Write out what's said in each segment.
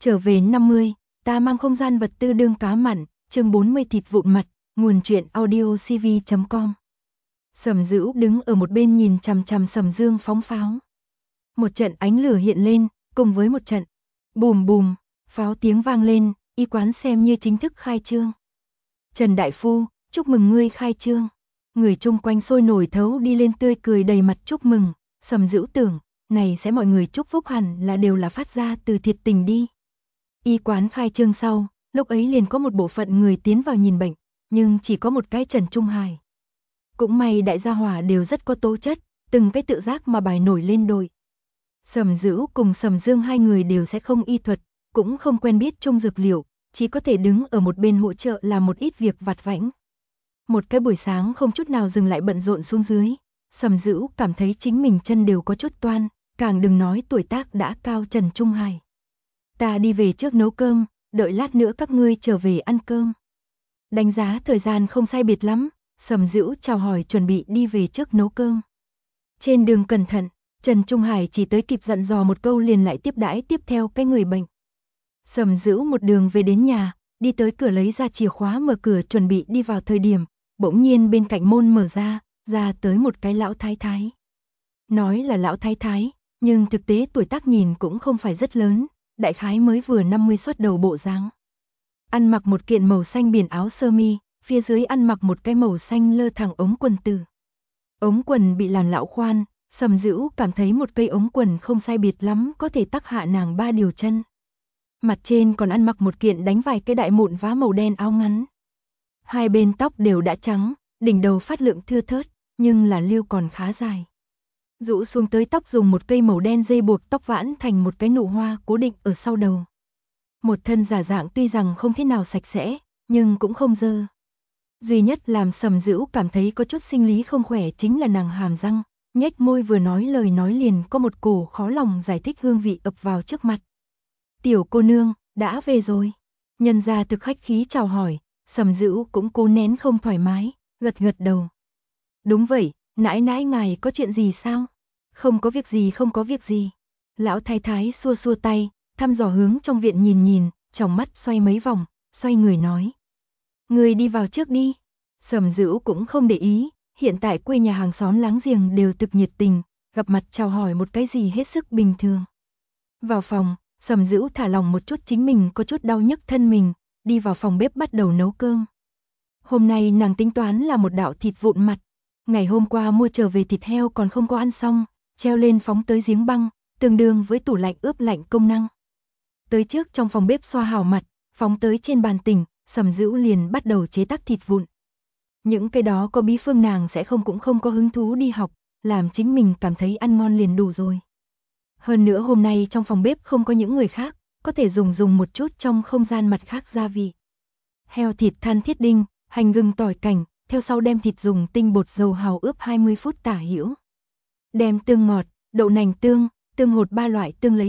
Trở về 50, ta mang không gian vật tư đương cá mặn, chương 40 thịt vụn mặt, nguồn truyện audiocv.com. Sầm Dữu đứng ở một bên nhìn chằm chằm Sầm Dương phóng pháo. Một trận ánh lửa hiện lên, cùng với một trận bùm bùm, pháo tiếng vang lên, y quán xem như chính thức khai trương. Trần Đại Phu, chúc mừng ngươi khai trương. Người chung quanh sôi nổi thấu đi lên tươi cười đầy mặt chúc mừng. Sầm Dữu tưởng, này sẽ mọi người chúc phúc hẳn là đều là phát ra từ thiệt tình đi. Y quán khai trương sau, lúc ấy liền có một bộ phận người tiến vào nhìn bệnh, nhưng chỉ có một cái Trần Trung Hải. Cũng may đại gia hỏa đều rất có tố chất, từng cái tự giác mà bài nổi lên đội. Sầm Dữu cùng Sầm Dương hai người đều sẽ không y thuật, cũng không quen biết trung dược liệu, chỉ có thể đứng ở một bên hỗ trợ làm một ít việc vặt vãnh. Một cái buổi sáng không chút nào dừng lại bận rộn xuống dưới, Sầm Dữu cảm thấy chính mình chân đều có chút toan, càng đừng nói tuổi tác đã cao Trần Trung Hải. Ta đi về trước nấu cơm, đợi lát nữa các ngươi trở về ăn cơm. Đánh giá thời gian không sai biệt lắm, Sầm Dữu chào hỏi chuẩn bị đi về trước nấu cơm. Trên đường cẩn thận, Trần Trung Hải chỉ tới kịp dặn dò một câu liền lại tiếp đãi tiếp theo cái người bệnh. Sầm Dữu một đường về đến nhà, đi tới cửa lấy ra chìa khóa mở cửa chuẩn bị đi vào thời điểm, bỗng nhiên bên cạnh môn mở ra tới một cái lão thái thái. Nói là lão thái thái, nhưng thực tế tuổi tác nhìn cũng không phải rất lớn, đại khái mới vừa 50 xuất đầu bộ dáng. Ăn mặc một kiện màu xanh biển áo sơ mi, phía dưới ăn mặc một cái màu xanh lơ thẳng ống quần tử. Ống quần bị làm lão khoan, Sầm Dữu cảm thấy một cây ống quần không sai biệt lắm có thể tắc hạ nàng 3 điều chân. Mặt trên còn ăn mặc một kiện đánh vài cái đại mụn vá màu đen áo ngắn. Hai bên tóc đều đã trắng, đỉnh đầu phát lượng thưa thớt, nhưng là lưu còn khá dài. Rũ xuống tới tóc dùng một cây màu đen dây buộc tóc vãn thành một cái nụ hoa cố định ở sau đầu. Một thân giả dạng tuy rằng không thế nào sạch sẽ, nhưng cũng không dơ. Duy nhất làm Sầm Dữu cảm thấy có chút sinh lý không khỏe chính là nàng hàm răng, nhếch môi vừa nói lời nói liền có một cổ khó lòng giải thích hương vị ập vào trước mặt. Tiểu cô nương, đã về rồi. Nhân gia thực khách khí chào hỏi, Sầm Dữu cũng cố nén không thoải mái, gật gật đầu. Đúng vậy, nãi nãi ngài có chuyện gì sao? Không có việc gì, không có việc gì. Lão thái thái xua xua tay, thăm dò hướng trong viện nhìn nhìn, trong mắt xoay mấy vòng, xoay người nói. Người đi vào trước đi. Sầm Dữu cũng không để ý, hiện tại quê nhà hàng xóm láng giềng đều thực nhiệt tình, gặp mặt chào hỏi một cái gì hết sức bình thường. Vào phòng, Sầm Dữu thả lòng một chút chính mình có chút đau nhức thân mình, đi vào phòng bếp bắt đầu nấu cơm. Hôm nay nàng tính toán là một đạo thịt vụn mặt. Ngày hôm qua mua trở về thịt heo còn không có ăn xong, treo lên phóng tới giếng băng, tương đương với tủ lạnh ướp lạnh công năng. Tới trước trong phòng bếp xoa hảo mặt, phóng tới trên bàn tỉnh, Sầm Dữu liền bắt đầu chế tác thịt vụn. Những cái đó có bí phương nàng sẽ cũng không có hứng thú đi học, làm chính mình cảm thấy ăn ngon liền đủ rồi. Hơn nữa hôm nay trong phòng bếp không có những người khác, có thể dùng một chút trong không gian mặt khác gia vị. Heo thịt than thiết đinh, hành gừng tỏi cảnh, theo sau đem thịt dùng tinh bột dầu hào ướp 20 phút tả hữu. Đem tương ngọt, đậu nành tương hột 3 loại tương lấy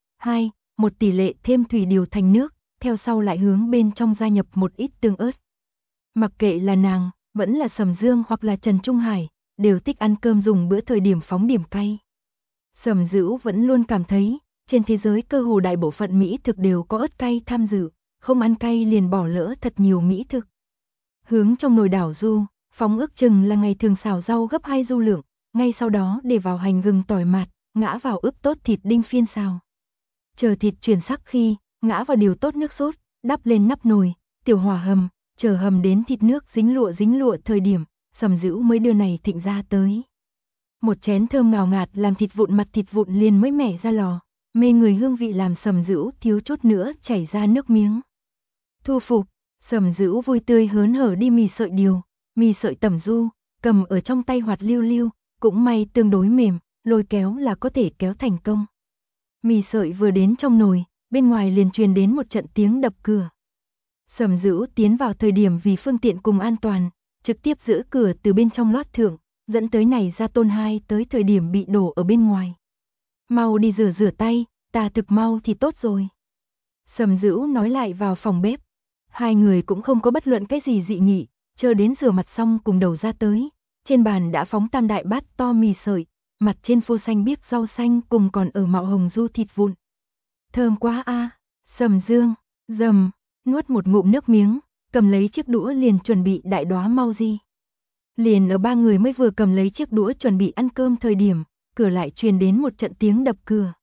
1 tỷ lệ thêm thủy điều thành nước, theo sau lại hướng bên trong gia nhập một ít tương ớt. Mặc kệ là nàng, vẫn là Sầm Dương hoặc là Trần Trung Hải, đều thích ăn cơm dùng bữa thời điểm phóng điểm cay. Sầm Dữu vẫn luôn cảm thấy, trên thế giới cơ hồ đại bộ phận mỹ thực đều có ớt cay tham dự, không ăn cay liền bỏ lỡ thật nhiều mỹ thực. Hướng trong nồi đảo ru, phóng ước chừng là ngày thường xào rau gấp 2 ru lượng, ngay sau đó để vào hành gừng tỏi mạt, ngã vào ướp tốt thịt đinh phiên xào. Chờ thịt chuyển sắc khi, ngã vào điều tốt nước sốt, đắp lên nắp nồi, tiểu hỏa hầm, chờ hầm đến thịt nước dính lụa thời điểm, Sầm Dữu mới đưa này thịnh ra tới. Một chén thơm ngào ngạt làm thịt vụn liền mới mẻ ra lò, mê người hương vị làm Sầm Dữu thiếu chút nữa chảy ra nước miếng. Thu phục, Sầm Dữu vui tươi hớn hở đi mì sợi tẩm du, cầm ở trong tay hoạt lưu lưu, cũng may tương đối mềm, lôi kéo là có thể kéo thành công. Mì sợi vừa đến trong nồi, bên ngoài liền truyền đến một trận tiếng đập cửa. Sầm Dữu tiến vào thời điểm vì phương tiện cùng an toàn, trực tiếp giữ cửa từ bên trong lót thượng, dẫn tới này ra Tôn Hai tới thời điểm bị đổ ở bên ngoài. Mau đi rửa tay, ta thực mau thì tốt rồi. Sầm Dữu nói lại vào phòng bếp. Hai người cũng không có bất luận cái gì dị nghị, chờ đến rửa mặt xong cùng đầu ra tới. Trên bàn đã phóng tam đại bát to mì sợi, mặt trên phô xanh biếc rau xanh cùng còn ở mạo hồng du thịt vụn. Thơm quá a. Sầm Dương, rầm, nuốt một ngụm nước miếng, cầm lấy chiếc đũa liền chuẩn bị đại đóa mau di. Liền ở ba người mới vừa cầm lấy chiếc đũa chuẩn bị ăn cơm thời điểm, cửa lại truyền đến một trận tiếng đập cửa.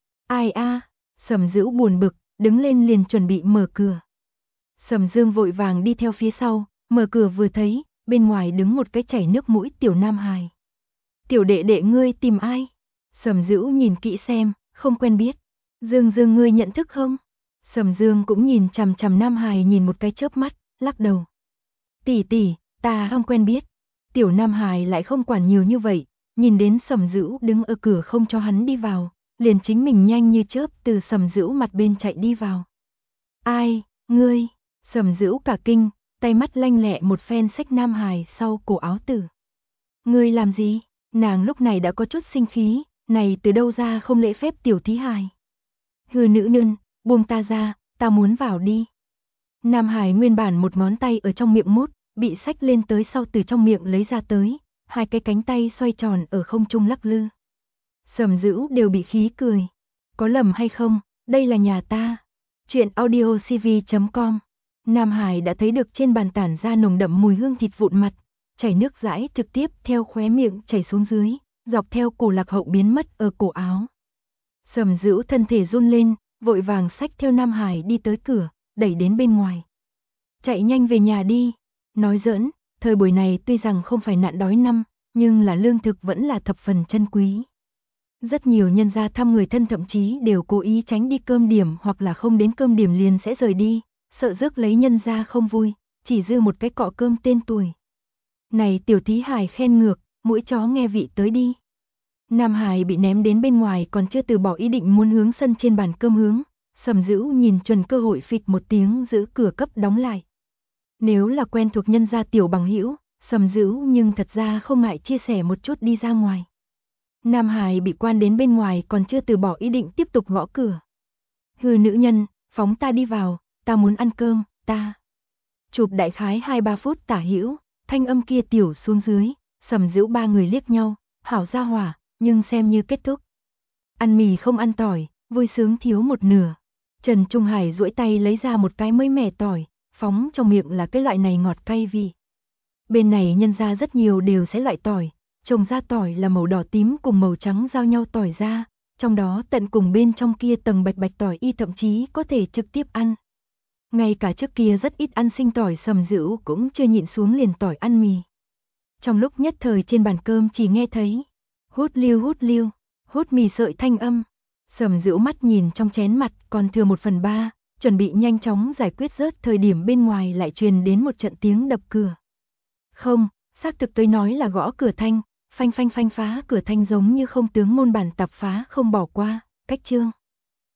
Ai a? Sầm Dữu buồn bực, đứng lên liền chuẩn bị mở cửa. Sầm Dương vội vàng đi theo phía sau, mở cửa vừa thấy, bên ngoài đứng một cái chảy nước mũi tiểu nam hài. Tiểu đệ đệ ngươi tìm ai? Sầm Dữu nhìn kỹ xem, không quen biết. Dương Dương ngươi nhận thức không? Sầm Dương cũng nhìn chằm chằm nam hài nhìn một cái chớp mắt, lắc đầu. Tỷ tỷ, ta không quen biết. Tiểu nam hài lại không quản nhiều như vậy, nhìn đến Sầm Dữu đứng ở cửa không cho hắn đi vào, liền chính mình nhanh như chớp từ Sầm Dữu mặt bên chạy đi vào. Ai, ngươi? Sầm Dữu cả kinh, tay mắt lanh lẹ một phen xách nam hài sau cổ áo tử. Ngươi làm gì? Nàng lúc này đã có chút sinh khí, này từ đâu ra không lễ phép tiểu thí hài. Hừ nữ nhân, buông ta ra, ta muốn vào đi. Nam hài nguyên bản một ngón tay ở trong miệng mút, bị xách lên tới sau từ trong miệng lấy ra tới, hai cái cánh tay xoay tròn ở không trung lắc lư. Sầm Dữu đều bị khí cười. Có lầm hay không, đây là nhà ta. Chuyện audiocv.com. Nam Hải đã thấy được trên bàn tản ra nồng đậm mùi hương thịt vụn mặt, chảy nước dãi trực tiếp theo khóe miệng chảy xuống dưới, dọc theo cổ lạc hậu biến mất ở cổ áo. Sầm Dữu thân thể run lên, vội vàng xách theo Nam Hải đi tới cửa, đẩy đến bên ngoài. Chạy nhanh về nhà đi. Nói giỡn, thời buổi này tuy rằng không phải nạn đói năm, nhưng là lương thực vẫn là thập phần chân quý. Rất nhiều nhân gia thăm người thân thậm chí đều cố ý tránh đi cơm điểm hoặc là không đến cơm điểm liền sẽ rời đi, sợ rước lấy nhân gia không vui, chỉ dư một cái cọ cơm tên tuổi. Này tiểu thí hài khen ngược, mũi chó nghe vị tới đi. Nam Hải bị ném đến bên ngoài còn chưa từ bỏ ý định muốn hướng sân trên bàn cơm hướng, Sầm Dữu nhìn chuẩn cơ hội phịch một tiếng giữ cửa cấp đóng lại. Nếu là quen thuộc nhân gia tiểu bằng hữu, Sầm Dữu nhưng thật ra không ngại chia sẻ một chút đi ra ngoài. Nam Hải bị quan đến bên ngoài còn chưa từ bỏ ý định tiếp tục gõ cửa. Hừ nữ nhân, phóng ta đi vào, ta muốn ăn cơm, ta. Chụp đại khái 2-3 phút tả hữu, thanh âm kia tiểu xuống dưới, Sầm Dữu ba người liếc nhau, hảo ra hỏa, nhưng xem như kết thúc. Ăn mì không ăn tỏi, vui sướng thiếu một nửa. Trần Trung Hải duỗi tay lấy ra một cái mới mẻ tỏi, phóng trong miệng là cái loại này ngọt cay vị. Bên này nhân ra rất nhiều đều sẽ loại tỏi, trồng ra tỏi là màu đỏ tím cùng màu trắng giao nhau tỏi ra, trong đó tận cùng bên trong kia tầng bạch bạch tỏi y thậm chí có thể trực tiếp ăn. Ngay cả trước kia rất ít ăn sinh tỏi Sầm Dữu cũng chưa nhịn xuống liền tỏi ăn mì. Trong lúc nhất thời trên bàn cơm chỉ nghe thấy hút liu, hút mì sợi thanh âm. Sầm Dữu mắt nhìn trong chén mặt còn thừa 1/3, chuẩn bị nhanh chóng giải quyết rớt thời điểm bên ngoài lại truyền đến một trận tiếng đập cửa. Không, xác thực tới nói là gõ cửa thanh, phanh phanh phanh phá cửa thanh giống như không tướng môn bản tạp phá không bỏ qua, cách chương.